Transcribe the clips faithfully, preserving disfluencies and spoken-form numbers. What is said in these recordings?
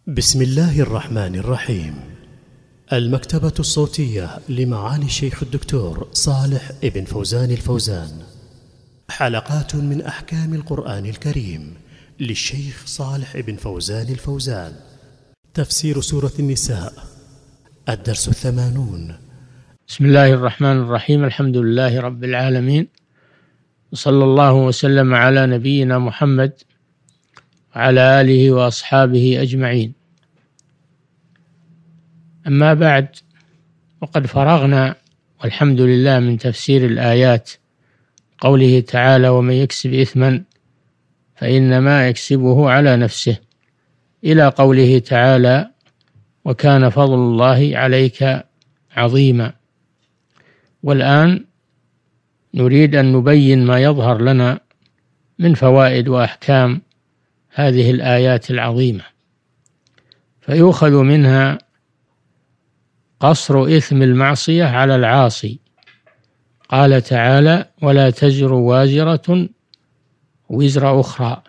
بسم الله الرحمن الرحيم. المكتبة الصوتية لمعالي الشيخ الدكتور صالح ابن فوزان الفوزان، حلقات من أحكام القرآن الكريم للشيخ صالح ابن فوزان الفوزان. تفسير سورة النساء، الدرس الثمانون. بسم الله الرحمن الرحيم. الحمد لله رب العالمين، وصلى الله وسلم على نبينا محمد وعلى آله وأصحابه أجمعين. أما بعد، وقد فرغنا والحمد لله من تفسير الآيات، قوله تعالى: ومن يكسب إثما فإنما يكسبه على نفسه، إلى قوله تعالى: وكان فضل الله عليك عظيما. والآن نريد أن نبين ما يظهر لنا من فوائد وأحكام هذه الآيات العظيمة. فيؤخذ منها قصر إثم المعصية على العاصي. قال تعالى: ولا تزر وازرة وزر أخرى.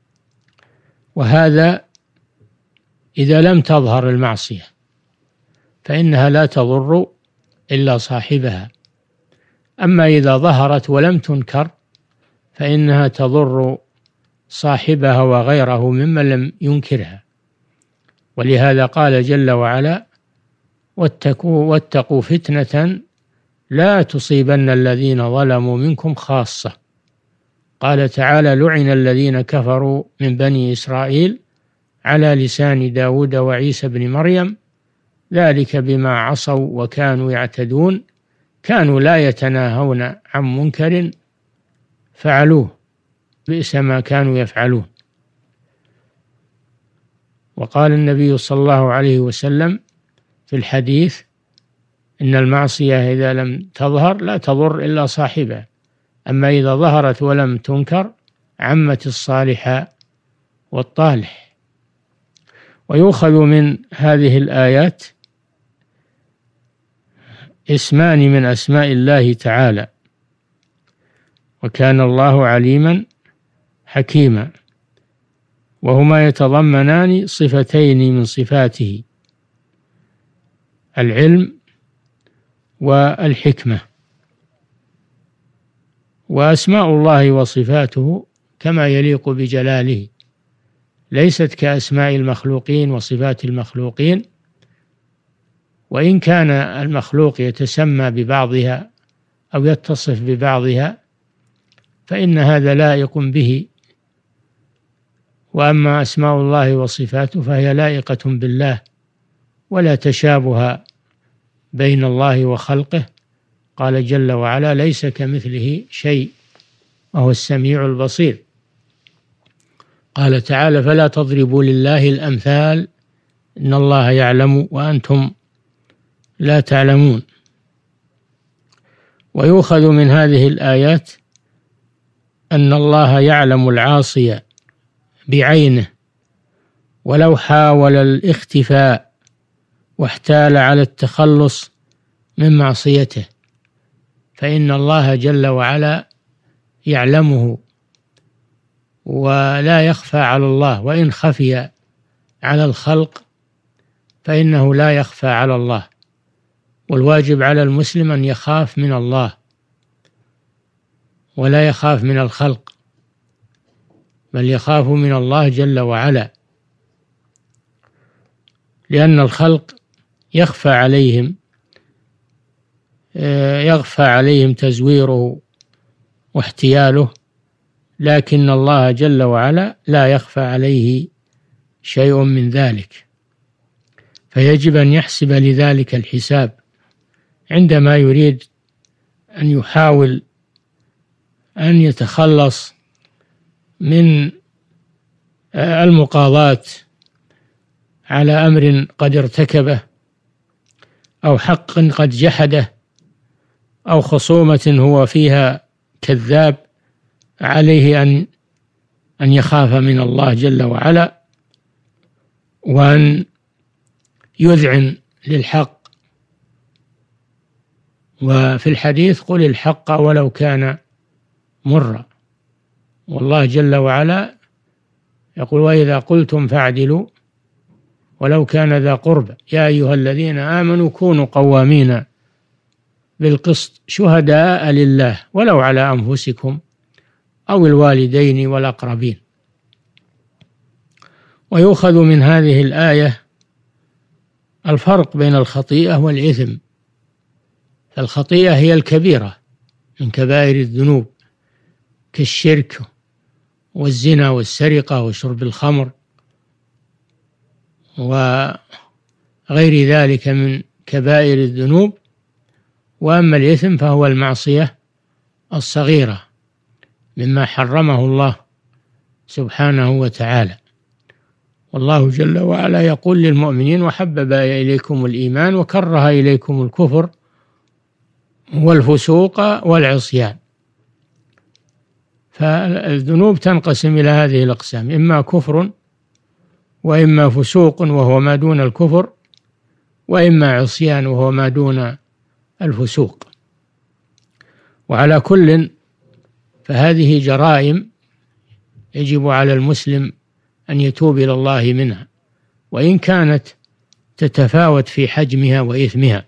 وهذا إذا لم تظهر المعصية، فإنها لا تضر إلا صاحبها. أما إذا ظهرت ولم تنكر، فإنها تضر صاحبها وغيره ممن لم ينكرها. ولهذا قال جل وعلا: واتقوا, واتقوا فتنة لا تصيبن الذين ظلموا منكم خاصة. قال تعالى: لعن الذين كفروا من بني إسرائيل على لسان داود وعيسى بن مريم ذلك بما عصوا وكانوا يعتدون كانوا لا يتناهون عن منكر فعلوه بئس ما كانوا يفعلون. وقال النبي صلى الله عليه وسلم في الحديث: إن المعصية إذا لم تظهر لا تضر إلا صاحبها، أما إذا ظهرت ولم تنكر عمت الصالح والطالح. ويؤخذ من هذه الآيات اسمان من أسماء الله تعالى: وكان الله عليما حكيما، وهما يتضمنان صفتين من صفاته: العلم والحكمة. وأسماء الله وصفاته كما يليق بجلاله، ليست كأسماء المخلوقين وصفات المخلوقين، وإن كان المخلوق يتسمى ببعضها أو يتصف ببعضها فإن هذا لائق به. وأما أسماء الله وصفاته فهي لائقة بالله، ولا تشابه بين الله وخلقه. قال جل وعلا: ليس كمثله شيء وهو السميع البصير. قال تعالى: فلا تضربوا لله الأمثال إن الله يعلم وأنتم لا تعلمون. ويؤخذ من هذه الآيات أن الله يعلم العاصي بعينه، ولو حاول الاختفاء واحتال على التخلص من معصيته فإن الله جل وعلا يعلمه، ولا يخفى على الله. وإن خفي على الخلق فإنه لا يخفى على الله. والواجب على المسلم أن يخاف من الله ولا يخاف من الخلق، بل يخاف من الله جل وعلا، لأن الخلق يخفى عليهم يخفى عليهم تزويره واحتياله، لكن الله جل وعلا لا يخفى عليه شيء من ذلك. فيجب أن يحسب لذلك الحساب عندما يريد أن يحاول أن يتخلص من المقاضاة على أمر قد ارتكبه، أو حق قد جحده، أو خصومة هو فيها كذاب. عليه أن أن يخاف من الله جل وعلا، وأن يذعن للحق. وفي الحديث: قل الحق ولو كان مرا. والله جل وعلا يقول: وإذا قلتم فاعدلوا ولو كان ذا قربى يا أيها الذين آمنوا كونوا قوامين بالقسط شهداء لله ولو على أنفسكم أو الوالدين والأقربين. ويؤخذ من هذه الآية الفرق بين الخطيئة والإثم. فالخطيئة هي الكبيرة من كبائر الذنوب كالشرك والزنا والسرقة وشرب الخمر وغير ذلك من كبائر الذنوب. وأما الإثم فهو المعصية الصغيرة مما حرمه الله سبحانه وتعالى. والله جل وعلا يقول للمؤمنين وحبب إليكم الإيمان وكره إليكم الكفر والفسوق والعصيان. فالذنوب تنقسم إلى هذه الأقسام، إما كفر وإما فسوق وهو ما دون الكفر وإما عصيان وهو ما دون الفسوق. وعلى كل فهذه جرائم يجب على المسلم أن يتوب إلى الله منها وإن كانت تتفاوت في حجمها وإثمها.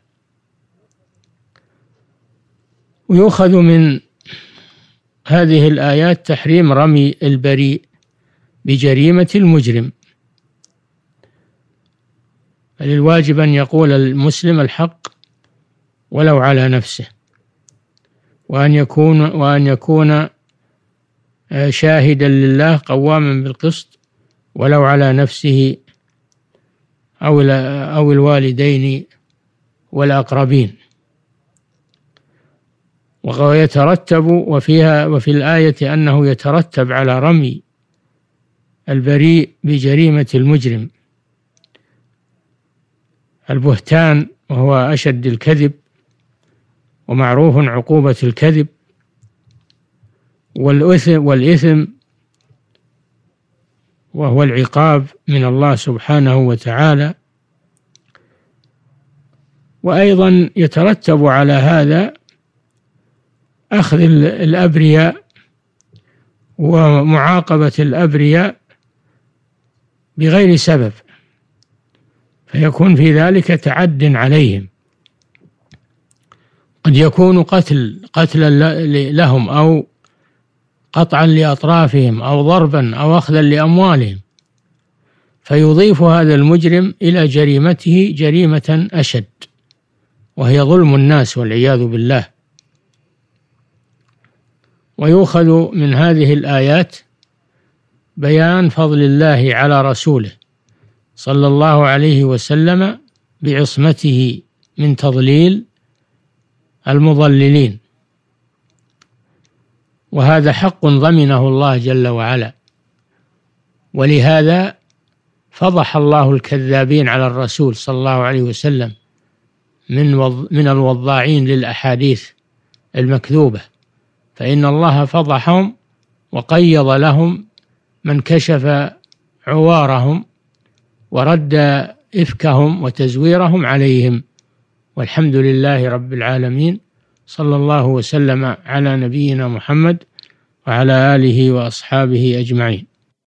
ويؤخذ من هذه الآيات تحريم رمي البريء بجريمة المجرم. فللواجب أن يقول المسلم الحق ولو على نفسه، وأن يكون وأن يكون شاهدا لله قواما بالقسط ولو على نفسه أو أو الوالدين والأقربين. ويترتب وفيها وفي الآية أنه يترتب على رمي البريء بجريمة المجرم البهتان، وهو أشد الكذب ومعروف عقوبة الكذب، والإثم والإثم وهو العقاب من الله سبحانه وتعالى. وأيضا يترتب على هذا أخذ الأبرياء ومعاقبة الأبرياء بغير سبب، فيكون في ذلك تعد عليهم. قد يكون قتل قتلا لهم أو قطعا لأطرافهم أو ضربا أو أخذا لأموالهم، فيضيف هذا المجرم إلى جريمته جريمة أشد وهي ظلم الناس والعياذ بالله. ويؤخذ من هذه الآيات بيان فضل الله على رسوله صلى الله عليه وسلم بعصمته من تضليل المضللين، وهذا حق ضمنه الله جل وعلا. ولهذا فضح الله الكذابين على الرسول صلى الله عليه وسلم من من الوضاعين للأحاديث المكذوبة، فإن الله فضحهم وقيض لهم من كشف عوارهم ورد إفكهم وتزويرهم عليهم. والحمد لله رب العالمين، صلى الله وسلم على نبينا محمد وعلى آله وأصحابه أجمعين.